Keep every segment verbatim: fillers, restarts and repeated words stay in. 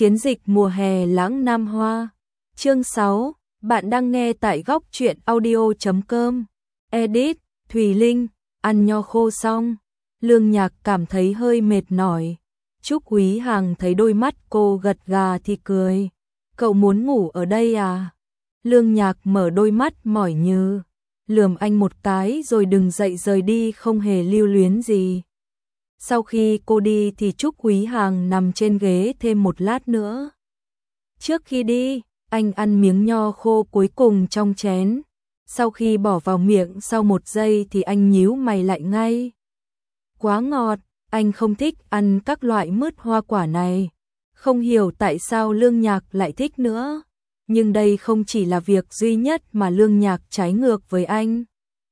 Chiến dịch mùa hè lãng Nam Hoa. Chương sáu, bạn đang nghe tại góc truyện audio chấm com. Edit, Thùy Linh, ăn nho khô xong, Lương Nhạc cảm thấy hơi mệt mỏi. Trúc Quý Hằng thấy đôi mắt cô gật gà thì cười. Cậu muốn ngủ ở đây à? Lương Nhạc mở đôi mắt mỏi như, lườm anh một cái rồi đứng dậy rời đi không hề lưu luyến gì. Sau khi cô đi thì Trúc Quý Hằng nằm trên ghế thêm một lát nữa. Trước khi đi, anh ăn miếng nho khô cuối cùng trong chén. Sau khi bỏ vào miệng sau một giây thì anh nhíu mày lại ngay. Quá ngọt, anh không thích ăn các loại mứt hoa quả này. Không hiểu tại sao Lương Nhạc lại thích nữa. Nhưng đây không chỉ là việc duy nhất mà Lương Nhạc trái ngược với anh.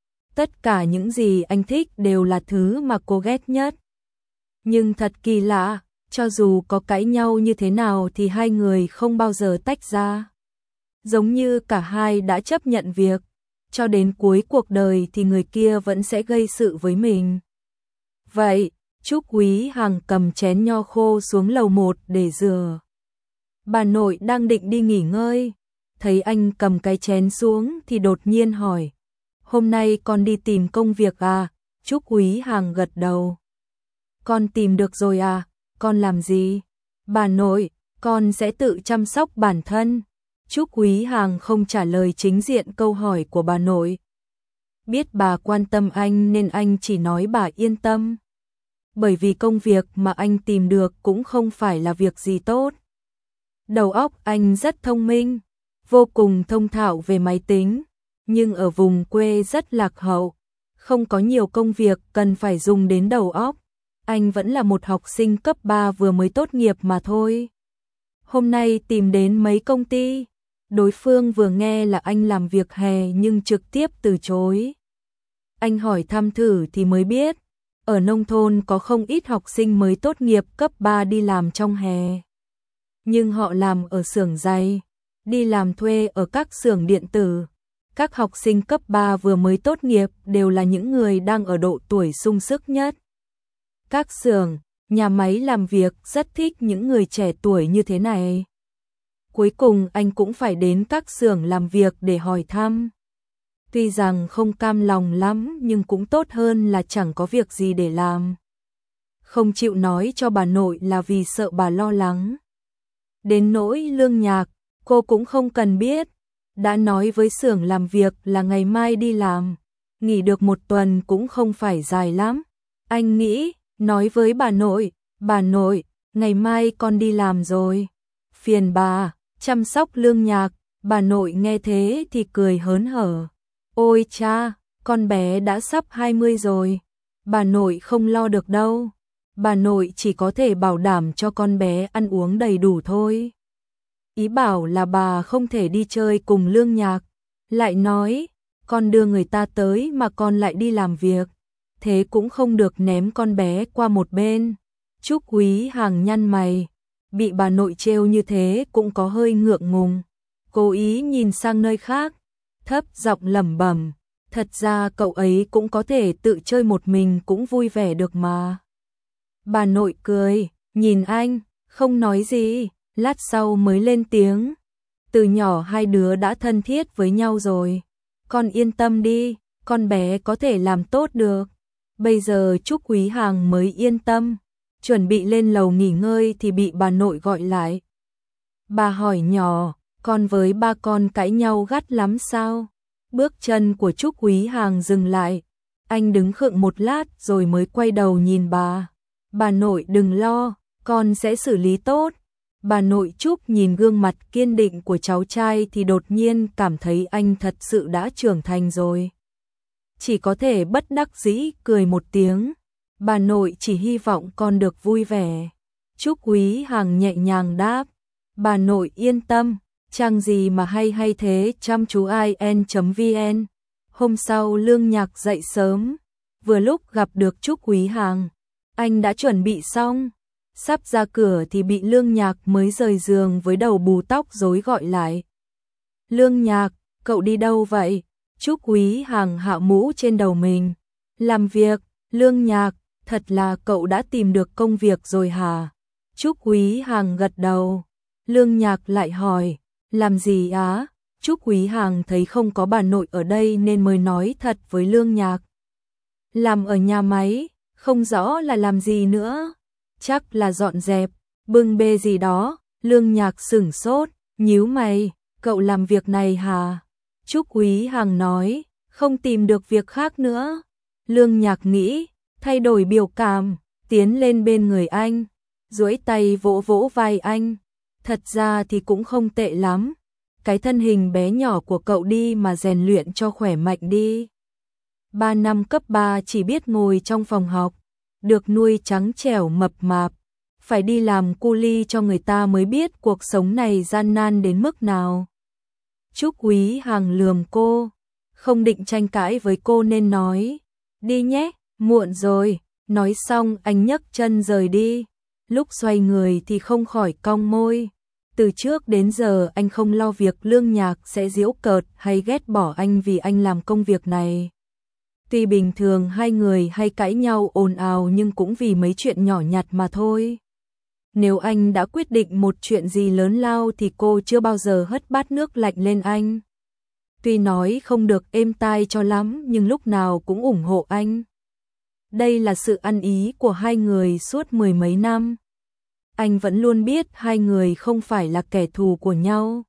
Tất cả những gì anh thích đều là thứ mà cô ghét nhất. Nhưng thật kỳ lạ, cho dù có cãi nhau như thế nào thì hai người không bao giờ tách ra. Giống như cả hai đã chấp nhận việc, cho đến cuối cuộc đời thì người kia vẫn sẽ gây sự với mình. Vậy, Trúc Quý Hằng cầm chén nho khô xuống lầu một để rửa. Bà nội đang định đi nghỉ ngơi, thấy anh cầm cái chén xuống thì đột nhiên hỏi. Hôm nay con đi tìm công việc à? Trúc Quý Hằng gật đầu. Con tìm được rồi à? Con làm gì? Bà nội, con sẽ tự chăm sóc bản thân. Trúc Quý Hằng không trả lời chính diện câu hỏi của bà nội. Biết bà quan tâm anh nên anh chỉ nói bà yên tâm. Bởi vì công việc mà anh tìm được cũng không phải là việc gì tốt. Đầu óc anh rất thông minh, vô cùng thông thạo về máy tính, nhưng ở vùng quê rất lạc hậu, không có nhiều công việc cần phải dùng đến đầu óc. Anh vẫn là một học sinh cấp ba vừa mới tốt nghiệp mà thôi. Hôm nay tìm đến mấy công ty, đối phương vừa nghe là anh làm việc hè nhưng trực tiếp từ chối. Anh hỏi thăm thử thì mới biết, ở nông thôn có không ít học sinh mới tốt nghiệp cấp ba đi làm trong hè. Nhưng họ làm ở xưởng giày, đi làm thuê ở các xưởng điện tử. Các học sinh cấp ba vừa mới tốt nghiệp đều là những người đang ở độ tuổi sung sức nhất. Các xưởng, nhà máy làm việc rất thích những người trẻ tuổi như thế này. Cuối cùng anh cũng phải đến các xưởng làm việc để hỏi thăm. Tuy rằng không cam lòng lắm nhưng cũng tốt hơn là chẳng có việc gì để làm. Không chịu nói cho bà nội là vì sợ bà lo lắng. Đến nỗi Lương Nhạc, cô cũng không cần biết. Đã nói với xưởng làm việc là ngày mai đi làm. Nghỉ được một tuần cũng không phải dài lắm. Anh nghĩ, nói với bà nội, bà nội, ngày mai con đi làm rồi. Phiền bà, chăm sóc Lương Nhạc. Bà nội nghe thế thì cười hớn hở. Ôi cha, con bé đã sắp hai mươi rồi. Bà nội không lo được đâu. Bà nội chỉ có thể bảo đảm cho con bé ăn uống đầy đủ thôi. Ý bảo là bà không thể đi chơi cùng Lương Nhạc. Lại nói, con đưa người ta tới mà con lại đi làm việc. Thế cũng không được ném con bé qua một bên. Trúc Quý Hằng nhăn mày. Bị bà nội trêu như thế cũng có hơi ngượng ngùng. Cố ý nhìn sang nơi khác. Thấp giọng lẩm bẩm. Thật ra cậu ấy cũng có thể tự chơi một mình cũng vui vẻ được mà. Bà nội cười, nhìn anh, không nói gì, lát sau mới lên tiếng. Từ nhỏ hai đứa đã thân thiết với nhau rồi. Con yên tâm đi, con bé có thể làm tốt được. Bây giờ Trúc Quý Hằng mới yên tâm. Chuẩn bị lên lầu nghỉ ngơi thì bị bà nội gọi lại. Bà hỏi nhỏ, con với ba con cãi nhau gắt lắm sao? Bước chân của Trúc Quý Hằng dừng lại. Anh đứng khựng một lát rồi mới quay đầu nhìn bà. Bà nội đừng lo, con sẽ xử lý tốt. Bà nội Trúc nhìn gương mặt kiên định của cháu trai thì đột nhiên cảm thấy anh thật sự đã trưởng thành rồi. Chỉ có thể bất đắc dĩ cười một tiếng. Bà nội chỉ hy vọng con được vui vẻ. Trúc Quý Hằng nhẹ nhàng đáp. Bà nội yên tâm, trang gì mà hay hay thế chăm chú i n chấm v n. Hôm sau Lương Nhạc dậy sớm. Vừa lúc gặp được Trúc Quý Hằng. Anh đã chuẩn bị xong. Sắp ra cửa thì bị Lương Nhạc mới rời giường với đầu bù tóc rối gọi lại. Lương Nhạc, cậu đi đâu vậy? Trúc Quý Hằng hạ mũ trên đầu mình. Làm việc, Lương Nhạc, thật là cậu đã tìm được công việc rồi hả? Trúc Quý Hằng gật đầu. Lương Nhạc lại hỏi, làm gì á? Trúc Quý Hàng thấy không có bà nội ở đây nên mới nói thật với Lương Nhạc. Làm ở nhà máy, không rõ là làm gì nữa. Chắc là dọn dẹp, bưng bê gì đó. Lương Nhạc sửng sốt, nhíu mày, cậu làm việc này hả? Trúc Quý Hàng nói, không tìm được việc khác nữa. Lương Nhạc nghĩ, thay đổi biểu cảm, tiến lên bên người anh, duỗi tay vỗ vỗ vai anh. Thật ra thì cũng không tệ lắm. Cái thân hình bé nhỏ của cậu đi mà rèn luyện cho khỏe mạnh đi. Ba năm cấp ba chỉ biết ngồi trong phòng học, được nuôi trắng trẻo mập mạp, phải đi làm cu li cho người ta mới biết cuộc sống này gian nan đến mức nào. Trúc Quý Hàng lườm cô, không định tranh cãi với cô nên nói, đi nhé, muộn rồi. Nói xong anh nhấc chân rời đi, lúc xoay người thì không khỏi cong môi. Từ trước đến giờ anh không lo việc Lương Nhạc sẽ giễu cợt hay ghét bỏ anh vì anh làm công việc này. Tuy bình thường hai người hay cãi nhau ồn ào nhưng cũng vì mấy chuyện nhỏ nhặt mà thôi. Nếu anh đã quyết định một chuyện gì lớn lao thì cô chưa bao giờ hất bát nước lạnh lên anh. Tuy nói không được êm tai cho lắm nhưng lúc nào cũng ủng hộ anh. Đây là sự ăn ý của hai người suốt mười mấy năm. Anh vẫn luôn biết hai người không phải là kẻ thù của nhau.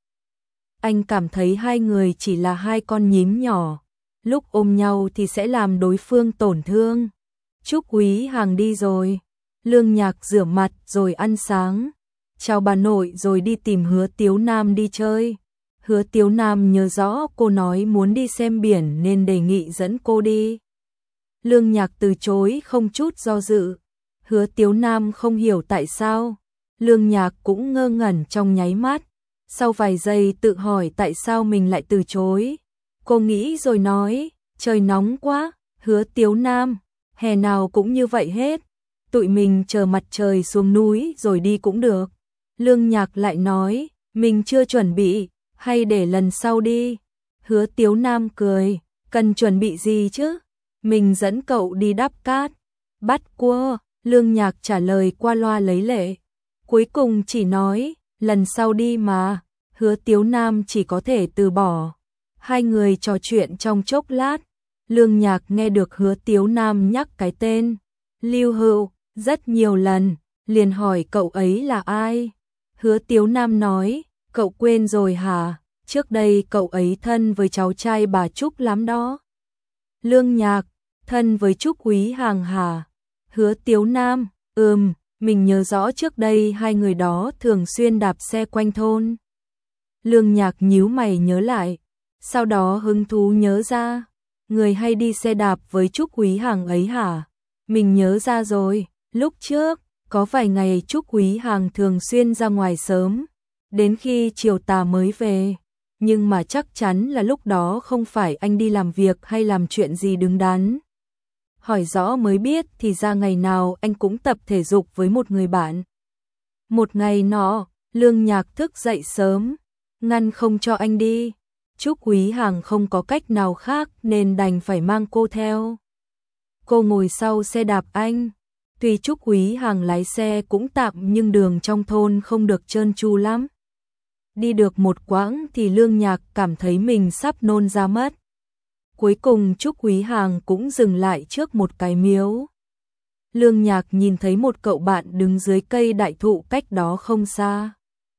Anh cảm thấy hai người chỉ là hai con nhím nhỏ, lúc ôm nhau thì sẽ làm đối phương tổn thương. Trúc Quý Hàng đi rồi, Lương Nhạc rửa mặt rồi ăn sáng, chào bà nội rồi đi tìm Hứa Tiếu Nam đi chơi. Hứa Tiếu Nam nhớ rõ cô nói muốn đi xem biển nên đề nghị dẫn cô đi. Lương Nhạc từ chối không chút do dự. Hứa Tiếu Nam không hiểu tại sao. Lương Nhạc cũng ngơ ngẩn trong nháy mắt. Sau vài giây tự hỏi tại sao mình lại từ chối. Cô nghĩ rồi nói, trời nóng quá. Hứa Tiếu Nam, hè nào cũng như vậy hết. Tụi mình chờ mặt trời xuống núi rồi đi cũng được. Lương Nhạc lại nói, mình chưa chuẩn bị, hay để lần sau đi. Hứa Tiếu Nam cười, cần chuẩn bị gì chứ? Mình dẫn cậu đi đắp cát, bắt cua. Lương Nhạc trả lời qua loa lấy lệ. Cuối cùng chỉ nói, lần sau đi mà. Hứa Tiếu Nam chỉ có thể từ bỏ. Hai người trò chuyện trong chốc lát. Lương Nhạc nghe được Hứa Tiếu Nam nhắc cái tên Lưu Hữu rất nhiều lần, liền hỏi cậu ấy là ai. Hứa Tiếu Nam nói, cậu quên rồi hả? Trước đây cậu ấy thân với cháu trai bà Trúc lắm đó. Lương Nhạc, thân với Trúc Quý Hàng hả? Hứa Tiếu Nam, ừm, mình nhớ rõ trước đây hai người đó thường xuyên đạp xe quanh thôn. Lương Nhạc nhíu mày nhớ lại, sau đó hứng thú nhớ ra, người hay đi xe đạp với Trúc Quý Hàng ấy hả? Mình nhớ ra rồi, lúc trước, có vài ngày Trúc Quý Hàng thường xuyên ra ngoài sớm, đến khi chiều tà mới về. Nhưng mà chắc chắn là lúc đó không phải anh đi làm việc hay làm chuyện gì đứng đắn. Hỏi rõ mới biết thì ra ngày nào anh cũng tập thể dục với một người bạn. Một ngày nọ, Lương Nhạc thức dậy sớm, ngăn không cho anh đi. Trúc Quý Hàng không có cách nào khác nên đành phải mang cô theo. Cô ngồi sau xe đạp anh. Tuy Trúc Quý Hàng lái xe cũng tạm nhưng đường trong thôn không được trơn tru lắm. Đi được một quãng thì Lương Nhạc cảm thấy mình sắp nôn ra mất. Cuối cùng Trúc Quý Hàng cũng dừng lại trước một cái miếu. Lương Nhạc nhìn thấy một cậu bạn đứng dưới cây đại thụ cách đó không xa.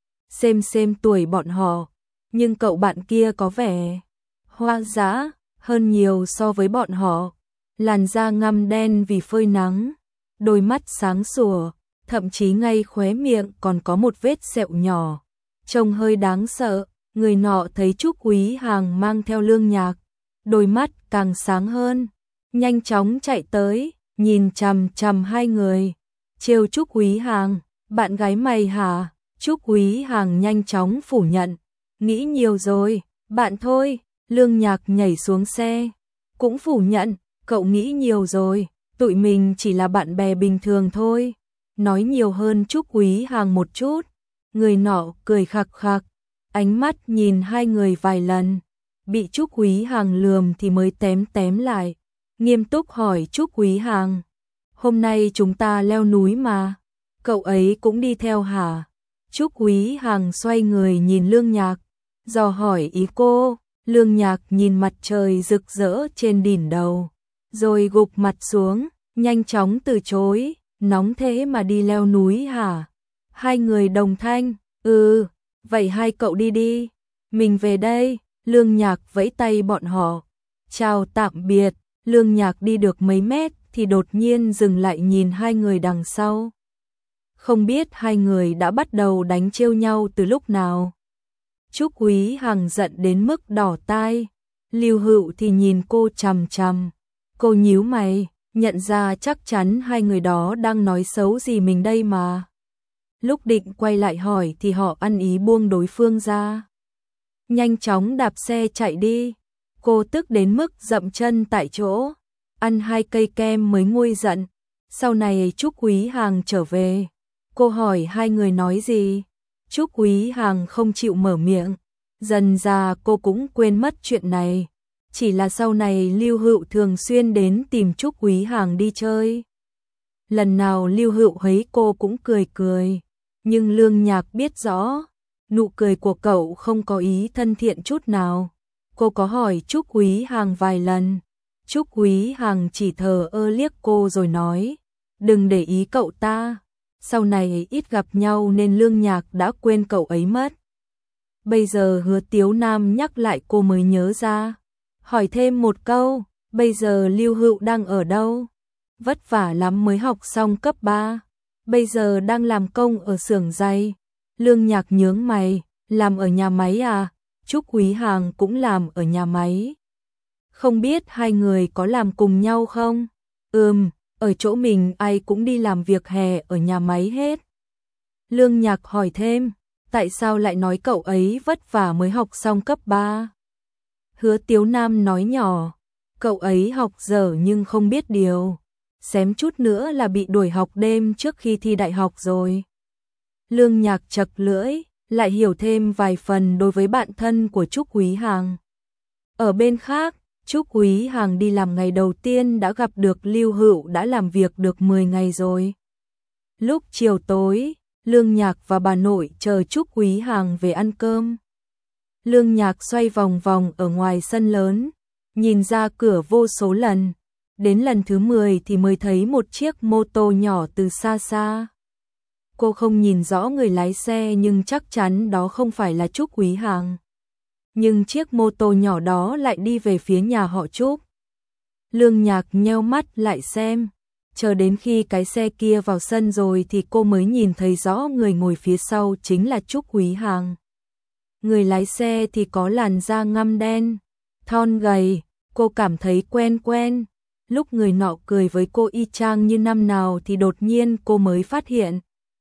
Xem xem tuổi bọn họ, nhưng cậu bạn kia có vẻ hoa dã hơn nhiều so với bọn họ. Làn da ngăm đen vì phơi nắng, đôi mắt sáng sủa, thậm chí ngay khóe miệng còn có một vết sẹo nhỏ. Trông hơi đáng sợ, người nọ thấy Trúc Quý Hàng mang theo Lương Nhạc, đôi mắt càng sáng hơn, nhanh chóng chạy tới, nhìn chằm chằm hai người, trêu Trúc Quý Hàng, bạn gái mày hả? Trúc Quý Hàng nhanh chóng phủ nhận, nghĩ nhiều rồi, bạn thôi. Lương Nhạc nhảy xuống xe, cũng phủ nhận, cậu nghĩ nhiều rồi, tụi mình chỉ là bạn bè bình thường thôi. Nói nhiều hơn Trúc Quý Hàng một chút. Người nọ cười khặc khặc, ánh mắt nhìn hai người vài lần, bị Trúc Quý Hàng lườm thì mới tém tém lại, nghiêm túc hỏi Trúc Quý Hàng, hôm nay chúng ta leo núi mà, cậu ấy cũng đi theo hả? Trúc Quý Hằng xoay người nhìn Lương Nhạc, dò hỏi ý cô. Lương Nhạc nhìn mặt trời rực rỡ trên đỉnh đầu, rồi gục mặt xuống, nhanh chóng từ chối, nóng thế mà đi leo núi hả? Hai người đồng thanh, ừ, vậy hai cậu đi đi, mình về đây. Lương Nhạc vẫy tay bọn họ, chào tạm biệt. Lương Nhạc đi được mấy mét thì đột nhiên dừng lại nhìn hai người đằng sau. Không biết hai người đã bắt đầu đánh trêu nhau từ lúc nào. Trúc Quý Hằng giận đến mức đỏ tai, Lưu Hữu thì nhìn cô chằm chằm. Cô nhíu mày, nhận ra chắc chắn hai người đó đang nói xấu gì mình đây mà. Lúc định quay lại hỏi thì họ ăn ý buông đối phương ra, nhanh chóng đạp xe chạy đi. Cô tức đến mức dậm chân tại chỗ, ăn hai cây kem mới nguôi giận. Sau này Trúc Quý Hằng trở về, cô hỏi hai người nói gì. Trúc Quý Hằng không chịu mở miệng, dần ra cô cũng quên mất chuyện này. Chỉ là sau này Lưu Hữu thường xuyên đến tìm Trúc Quý Hằng đi chơi. Lần nào Lưu Hữu thấy cô cũng cười cười, nhưng Lương Nhạc biết rõ, nụ cười của cậu không có ý thân thiện chút nào. Cô có hỏi Trúc Quý Hằng vài lần, Trúc Quý Hằng chỉ thờ ơ liếc cô rồi nói, đừng để ý cậu ta. Sau này ít gặp nhau nên Lương Nhạc đã quên cậu ấy mất. Bây giờ Hứa Tiếu Nam nhắc lại cô mới nhớ ra. Hỏi thêm một câu, bây giờ Lưu Hữu đang ở đâu? Vất vả lắm mới học xong cấp ba, bây giờ đang làm công ở xưởng giày. Lương Nhạc nhướng mày, làm ở nhà máy à? Trúc Quý Hằng cũng làm ở nhà máy. Không biết hai người có làm cùng nhau không? Ừm, ở chỗ mình ai cũng đi làm việc hè ở nhà máy hết. Lương Nhạc hỏi thêm, tại sao lại nói cậu ấy vất vả mới học xong cấp ba? Hứa Tiếu Nam nói nhỏ, cậu ấy học dở nhưng không biết điều, xém chút nữa là bị đuổi học đêm trước khi thi đại học rồi. Lương Nhạc chật lưỡi, lại hiểu thêm vài phần đối với bạn thân của Trúc Quý Hằng. Ở bên khác, Trúc Quý Hằng đi làm ngày đầu tiên đã gặp được Lưu Hữu đã làm việc được mười ngày rồi. Lúc chiều tối, Lương Nhạc và bà nội chờ Trúc Quý Hằng về ăn cơm. Lương Nhạc xoay vòng vòng ở ngoài sân lớn, nhìn ra cửa vô số lần. Đến lần thứ mười thì mới thấy một chiếc mô tô nhỏ từ xa xa. Cô không nhìn rõ người lái xe nhưng chắc chắn đó không phải là Trúc Quý Hằng. Nhưng chiếc mô tô nhỏ đó lại đi về phía nhà họ Trúc. Lương Nhạc nheo mắt lại xem, chờ đến khi cái xe kia vào sân rồi thì cô mới nhìn thấy rõ người ngồi phía sau chính là Trúc Quý Hằng. Người lái xe thì có làn da ngăm đen, thon gầy, cô cảm thấy quen quen. Lúc người nọ cười với cô y chang như năm nào thì đột nhiên cô mới phát hiện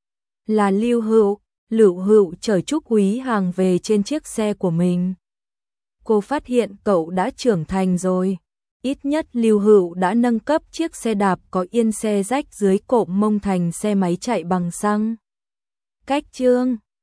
là Lưu Hữu. Lưu Hữu chở Trúc Quý Hằng về trên chiếc xe của mình. Cô phát hiện cậu đã trưởng thành rồi. Ít nhất Lưu Hữu đã nâng cấp chiếc xe đạp có yên xe rách dưới cộm mông thành xe máy chạy bằng xăng. Cách chương